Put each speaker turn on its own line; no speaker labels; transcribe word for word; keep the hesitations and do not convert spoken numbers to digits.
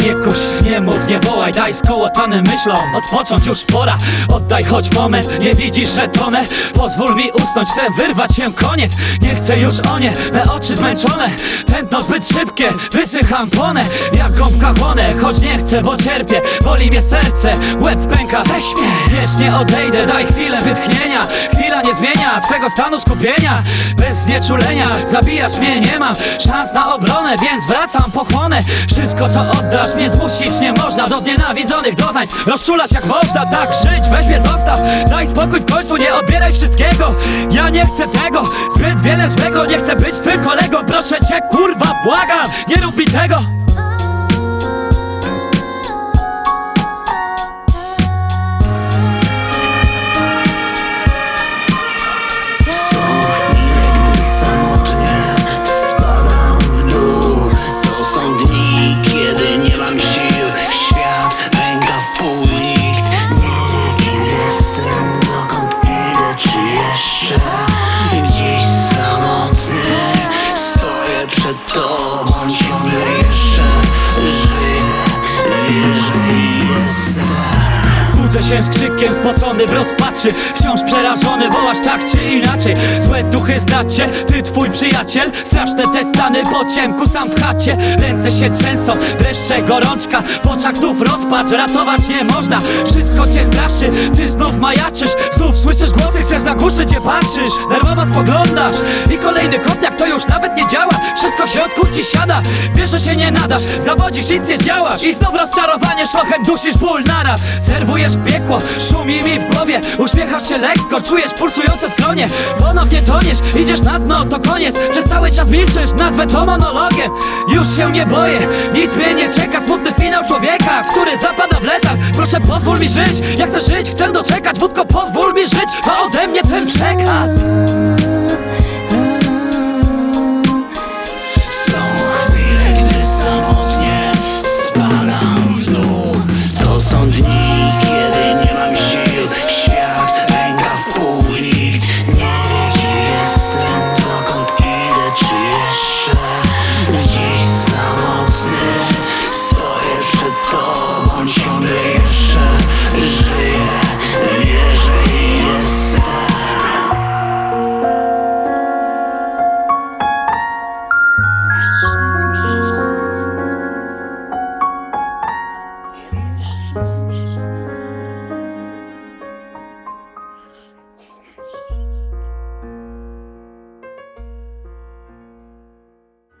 Nie kuś, nie mów, nie wołaj, daj skołotane myślom odpocząć już pora. Oddaj choć moment, nie widzisz, że tonę. Pozwól mi usnąć, chcę wyrwać się koniec. Nie chcę już o nie, me oczy zmęczone. Tętno zbyt szybkie, wysycham, płonę. Jak gąbka chłonę, choć nie chcę, bo cierpię. Boli mnie serce, łeb pęka, weź mnie. Wiesz, nie odejdę, daj chwilę wytchnienia. Chwila nie zmienia twego stanu skupienia. Bez znieczulenia, zabijasz mnie, nie mam szans na obronę, więc wracam, pochłonę. Wszystko co oddasz mnie zmusić nie można. Do znienawidzonych doznań rozczulasz jak można. Tak żyć, weź mnie zostaw, daj spokój w końcu, nie odbieraj wszystkiego. Ja nie chcę tego, zbyt wiele złego. Nie chcę być twym kolegą, proszę cię kurwa, błagam, nie rób mi tego.
Gdzieś samotny stoję przed tobą, ciągle jeszcze żyję, wierzę i jestem.
Budzę się z krzykiem, spocony w rozpaczy, wciąż przerażony, wołasz tak czy inaczej. Złe duchy znacie, ty twój przyjaciel. Straszne te stany po ciemku, sam w chacie. Ręce się trzęsą, dreszcze, gorączka. W oczach znów rozpacz, ratować nie można. Wszystko cię straszy, ty znów majaczysz. Znów słyszysz głosy, chcesz zagłuszyć je, patrzysz. Nerwowo spoglądasz i kolejny kopniak to już nawet nie działa. Wszystko w środku ci siada, wiesz, że się nie nadasz. Zawodzisz, nic nie zdziałasz i znów rozczarowanie szlochem dusisz ból naraz. Serwujesz piekło, szumi mi w głowie. Uśmiechasz się lekko, czujesz pulsujące skronie. Ponownie toniesz, idziesz na dno, to koniec. Przez cały czas milczysz, nazwę to monologiem. Już się nie boję, nic mnie nie czeka. Smutny finał człowieka, który zapada w letarg. Proszę pozwól mi żyć, ja chcę żyć, chcę doczekać. Wódko, pozwól mi żyć, to ode mnie ten przekaz.